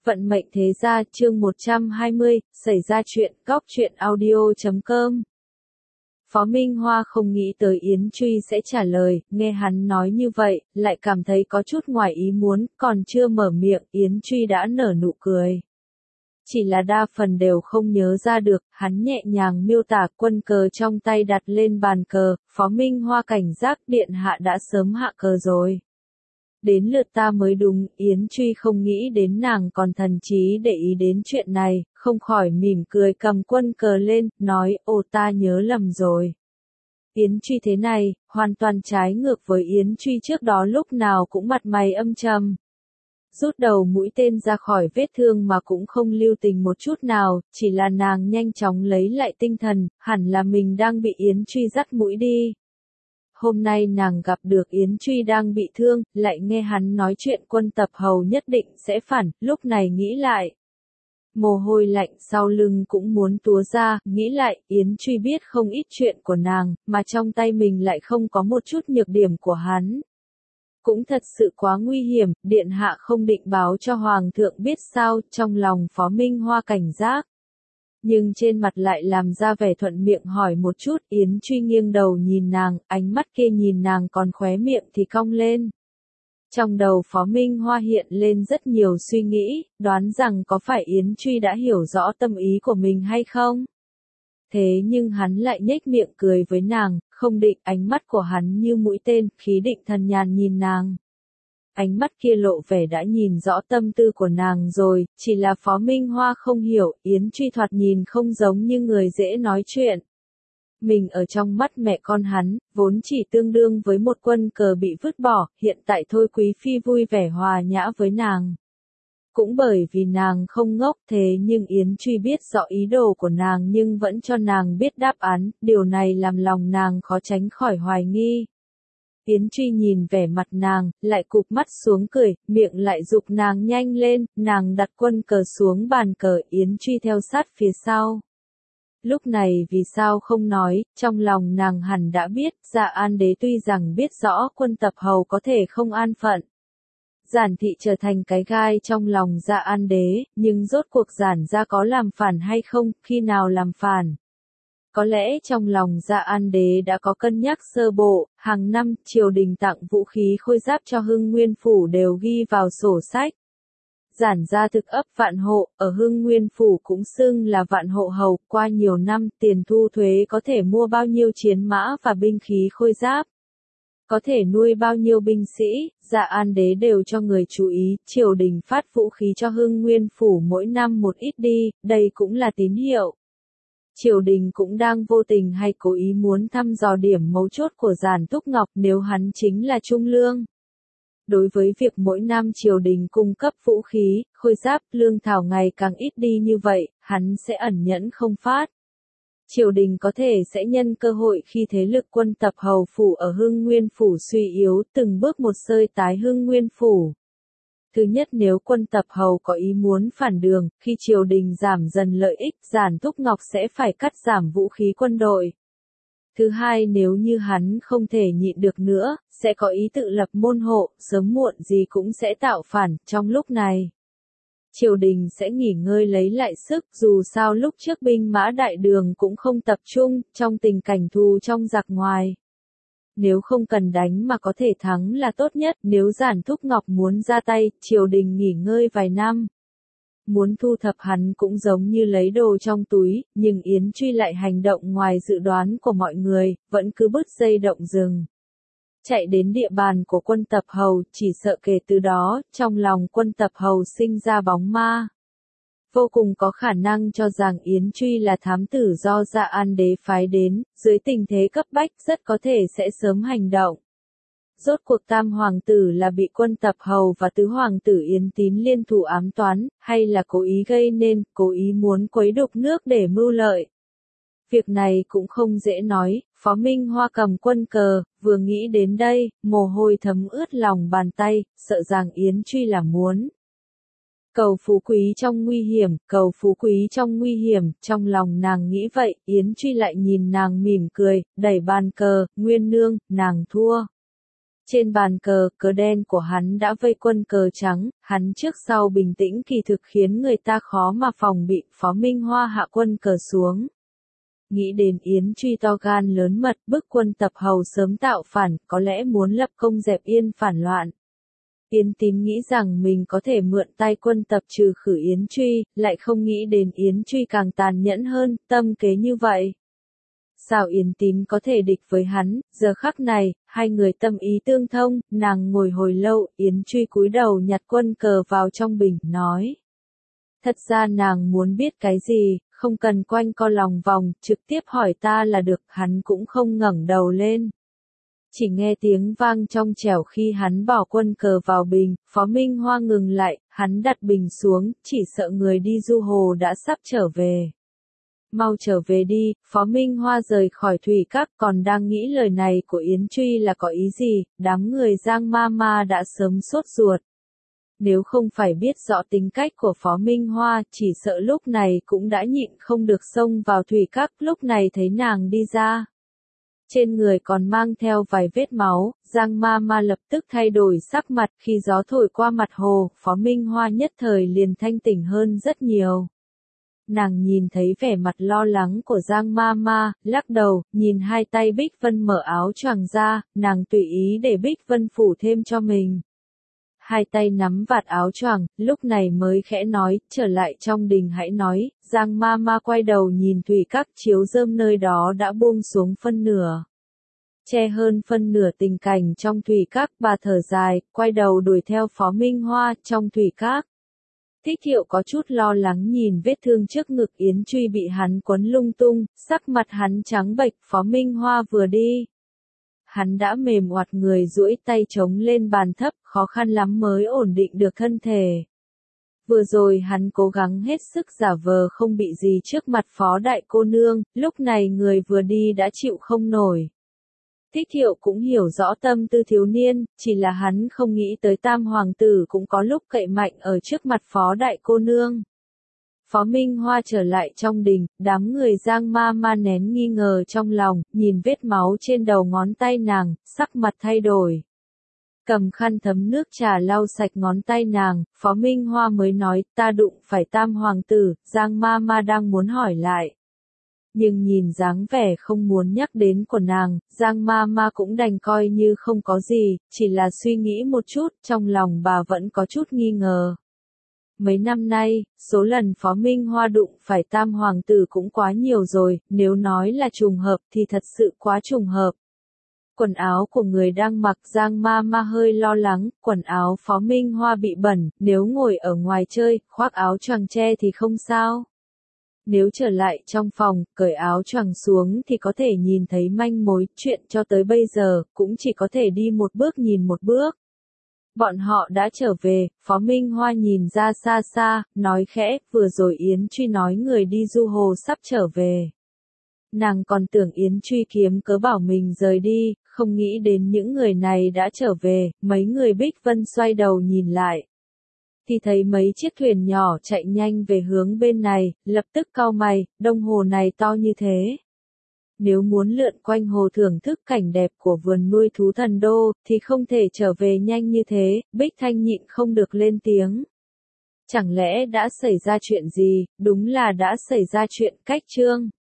Vận mệnh thế gia chương 120, xảy ra chuyện, góc truyện audio.com. Phó Minh Hoa không nghĩ tới Yến Truy sẽ trả lời, nghe hắn nói như vậy, lại cảm thấy có chút ngoài ý muốn, còn chưa mở miệng, Yến Truy đã nở nụ cười. Chỉ là đa phần đều không nhớ ra được, hắn nhẹ nhàng miêu tả quân cờ trong tay đặt lên bàn cờ, Phó Minh Hoa cảnh giác điện hạ đã sớm hạ cờ rồi. Đến lượt ta mới đúng, Yến Truy không nghĩ đến nàng còn thần trí để ý đến chuyện này, không khỏi mỉm cười cầm quân cờ lên, nói, ồ ta nhớ lầm rồi. Yến Truy thế này, hoàn toàn trái ngược với Yến Truy trước đó lúc nào cũng mặt mày âm trầm. Rút đầu mũi tên ra khỏi vết thương mà cũng không lưu tình một chút nào, chỉ là nàng nhanh chóng lấy lại tinh thần, hẳn là mình đang bị Yến Truy dắt mũi đi. Hôm nay nàng gặp được Yến Truy đang bị thương, lại nghe hắn nói chuyện quân tập hầu nhất định sẽ phản, lúc này nghĩ lại. Mồ hôi lạnh sau lưng cũng muốn túa ra, nghĩ lại, Yến Truy biết không ít chuyện của nàng, mà trong tay mình lại không có một chút nhược điểm của hắn. Cũng thật sự quá nguy hiểm, điện hạ không định báo cho hoàng thượng biết sao, trong lòng Phó Minh Hoa cảnh giác. Nhưng trên mặt lại làm ra vẻ thuận miệng hỏi một chút, Yến Truy nghiêng đầu nhìn nàng, ánh mắt kia nhìn nàng còn khóe miệng thì cong lên. Trong đầu Phó Minh Hoa hiện lên rất nhiều suy nghĩ, đoán rằng có phải Yến Truy đã hiểu rõ tâm ý của mình hay không? Thế nhưng hắn lại nhếch miệng cười với nàng, không định, ánh mắt của hắn như mũi tên, khí định thần nhàn nhìn nàng. Ánh mắt kia lộ vẻ đã nhìn rõ tâm tư của nàng rồi, chỉ là Phó Minh Hoa không hiểu, Yến Truy thoạt nhìn không giống như người dễ nói chuyện. Mình ở trong mắt mẹ con hắn, vốn chỉ tương đương với một quân cờ bị vứt bỏ, hiện tại thôi Quý Phi vui vẻ hòa nhã với nàng. Cũng bởi vì nàng không ngốc thế nhưng Yến Truy biết rõ ý đồ của nàng nhưng vẫn cho nàng biết đáp án, điều này làm lòng nàng khó tránh khỏi hoài nghi. Yến Truy nhìn vẻ mặt nàng, lại cụp mắt xuống cười, miệng lại giục nàng nhanh lên, nàng đặt quân cờ xuống bàn cờ, Yến Truy theo sát phía sau. Lúc này vì sao không nói, trong lòng nàng hẳn đã biết, Dạ An Đế tuy rằng biết rõ quân tập hầu có thể không an phận. Giản thị trở thành cái gai trong lòng Dạ An Đế, nhưng rốt cuộc giản gia có làm phản hay không, khi nào làm phản. Có lẽ trong lòng Dạ An Đế đã có cân nhắc sơ bộ, hàng năm triều đình tặng vũ khí khôi giáp cho Hưng Nguyên Phủ đều ghi vào sổ sách. Giản gia thực ấp vạn hộ, ở Hưng Nguyên Phủ cũng xưng là vạn hộ hầu, qua nhiều năm tiền thu thuế có thể mua bao nhiêu chiến mã và binh khí khôi giáp. Có thể nuôi bao nhiêu binh sĩ, Dạ An Đế đều cho người chú ý, triều đình phát vũ khí cho Hưng Nguyên Phủ mỗi năm một ít đi, đây cũng là tín hiệu. Triều đình cũng đang vô tình hay cố ý muốn thăm dò điểm mấu chốt của Giản Thúc Ngọc nếu hắn chính là trung lương. Đối với việc mỗi năm triều đình cung cấp vũ khí, khôi giáp, lương thảo ngày càng ít đi như vậy, hắn sẽ ẩn nhẫn không phát. Triều đình có thể sẽ nhân cơ hội khi thế lực quân tập hầu phủ ở Hưng Nguyên Phủ suy yếu, từng bước một xơi tái Hưng Nguyên Phủ. Thứ nhất, nếu quân tập hầu có ý muốn phản đường, khi triều đình giảm dần lợi ích, Giản Thúc Ngọc sẽ phải cắt giảm vũ khí quân đội. Thứ hai, nếu như hắn không thể nhịn được nữa, sẽ có ý tự lập môn hộ, sớm muộn gì cũng sẽ tạo phản, trong lúc này. Triều đình sẽ nghỉ ngơi lấy lại sức, dù sao lúc trước binh mã đại đường cũng không tập trung, trong tình cảnh thù trong giặc ngoài. Nếu không cần đánh mà có thể thắng là tốt nhất, nếu Giản Thúc Ngọc muốn ra tay, triều đình nghỉ ngơi vài năm. Muốn thu thập hắn cũng giống như lấy đồ trong túi, nhưng Yến Truy lại hành động ngoài dự đoán của mọi người, vẫn cứ bứt dây động rừng. Chạy đến địa bàn của quân tập hầu, chỉ sợ kể từ đó, trong lòng quân tập hầu sinh ra bóng ma. Vô cùng có khả năng cho rằng Yến Truy là thám tử do Dạ An Đế phái đến, dưới tình thế cấp bách rất có thể sẽ sớm hành động. Rốt cuộc tam hoàng tử là bị quân tập hầu và tứ hoàng tử Yến Tín liên thủ ám toán, hay là cố ý gây nên, cố ý muốn quấy đục nước để mưu lợi. Việc này cũng không dễ nói, Phó Minh Hoa cầm quân cờ, vừa nghĩ đến đây, mồ hôi thấm ướt lòng bàn tay, sợ rằng Yến Truy là muốn. Cầu phú quý trong nguy hiểm, cầu phú quý trong nguy hiểm, trong lòng nàng nghĩ vậy, Yến Truy lại nhìn nàng mỉm cười, đẩy bàn cờ, Nguyên nương, nàng thua. Trên bàn cờ, cờ đen của hắn đã vây quân cờ trắng, hắn trước sau bình tĩnh kỳ thực khiến người ta khó mà phòng bị. Phó Minh Hoa hạ quân cờ xuống. Nghĩ đến Yến Truy to gan lớn mật bức quân Tập Hầu sớm tạo phản, có lẽ muốn lập công dẹp yên phản loạn. Yến Tín nghĩ rằng mình có thể mượn tay quân Tập trừ khử Yến Truy, lại không nghĩ đến Yến Truy càng tàn nhẫn hơn, tâm kế như vậy. Sao Yến Tín có thể địch với hắn, giờ khắc này, hai người tâm ý tương thông, nàng ngồi hồi lâu, Yến Truy cúi đầu nhặt quân cờ vào trong bình, nói. Thật ra nàng muốn biết cái gì, không cần quanh co lòng vòng, trực tiếp hỏi ta là được, hắn cũng không ngẩng đầu lên. Chỉ nghe tiếng vang trong trẻo khi hắn bỏ quân cờ vào bình, Phó Minh Hoa ngừng lại, hắn đặt bình xuống, chỉ sợ người đi du hồ đã sắp trở về. Mau trở về đi, Phó Minh Hoa rời khỏi thủy các, còn đang nghĩ lời này của Yến Truy là có ý gì, đám người Giang Ma Ma đã sớm sốt ruột. Nếu không phải biết rõ tính cách của Phó Minh Hoa, chỉ sợ lúc này cũng đã nhịn không được xông vào thủy các, lúc này thấy nàng đi ra. Trên người còn mang theo vài vết máu, Giang Ma Ma lập tức thay đổi sắc mặt, khi gió thổi qua mặt hồ, Phó Minh Hoa nhất thời liền thanh tỉnh hơn rất nhiều. Nàng nhìn thấy vẻ mặt lo lắng của Giang Ma Ma, lắc đầu, nhìn hai tay Bích Vân mở áo choàng ra, nàng tùy ý để Bích Vân phủ thêm cho mình. Hai tay nắm vạt áo choàng, lúc này mới khẽ nói, trở lại trong đình hãy nói. Giang Ma Ma quay đầu nhìn thủy các, chiếu rơm nơi đó đã buông xuống phân nửa. Che hơn phân nửa tình cảnh trong thủy các, bà thở dài, quay đầu đuổi theo Phó Minh Hoa trong thủy các. Thích Thiệu có chút lo lắng nhìn vết thương trước ngực Yến Truy bị hắn quấn lung tung, sắc mặt hắn trắng bệch. Phó Minh Hoa vừa đi. Hắn đã mềm oặt người duỗi tay chống lên bàn thấp, khó khăn lắm mới ổn định được thân thể. Vừa rồi hắn cố gắng hết sức giả vờ không bị gì trước mặt Phó đại cô nương, lúc này người vừa đi đã chịu không nổi. Thích Thiệu cũng hiểu rõ tâm tư thiếu niên, chỉ là hắn không nghĩ tới Tam hoàng tử cũng có lúc cậy mạnh ở trước mặt Phó đại cô nương. Phó Minh Hoa trở lại trong đình, đám người Giang Ma Ma nén nghi ngờ trong lòng, nhìn vết máu trên đầu ngón tay nàng, sắc mặt thay đổi. Cầm khăn thấm nước trà lau sạch ngón tay nàng, Phó Minh Hoa mới nói, ta đụng phải Tam hoàng tử. Giang Ma Ma đang muốn hỏi lại. Nhưng nhìn dáng vẻ không muốn nhắc đến của nàng, Giang Ma Ma cũng đành coi như không có gì, chỉ là suy nghĩ một chút, trong lòng bà vẫn có chút nghi ngờ. Mấy năm nay, số lần Phó Minh Hoa đụng phải Tam hoàng tử cũng quá nhiều rồi, nếu nói là trùng hợp thì thật sự quá trùng hợp. Quần áo của người đang mặc, Giang Ma Ma hơi lo lắng, quần áo Phó Minh Hoa bị bẩn, nếu ngồi ở ngoài chơi, khoác áo choàng che thì không sao. Nếu trở lại trong phòng, cởi áo choàng xuống thì có thể nhìn thấy manh mối, chuyện cho tới bây giờ, cũng chỉ có thể đi một bước nhìn một bước. Bọn họ đã trở về, Phó Minh Hoa nhìn ra xa xa, nói khẽ, vừa rồi Yến Truy nói người đi du hồ sắp trở về. Nàng còn tưởng Yến Truy kiếm cớ bảo mình rời đi, không nghĩ đến những người này đã trở về. Mấy người Bích Vân xoay đầu nhìn lại. Thì thấy mấy chiếc thuyền nhỏ chạy nhanh về hướng bên này, lập tức cau mày, đồng hồ này to như thế. Nếu muốn lượn quanh hồ thưởng thức cảnh đẹp của vườn nuôi thú Thần Đô, thì không thể trở về nhanh như thế. Bích Thanh nhịn không được lên tiếng. Chẳng lẽ đã xảy ra chuyện gì? Đúng là đã xảy ra chuyện. Cách chương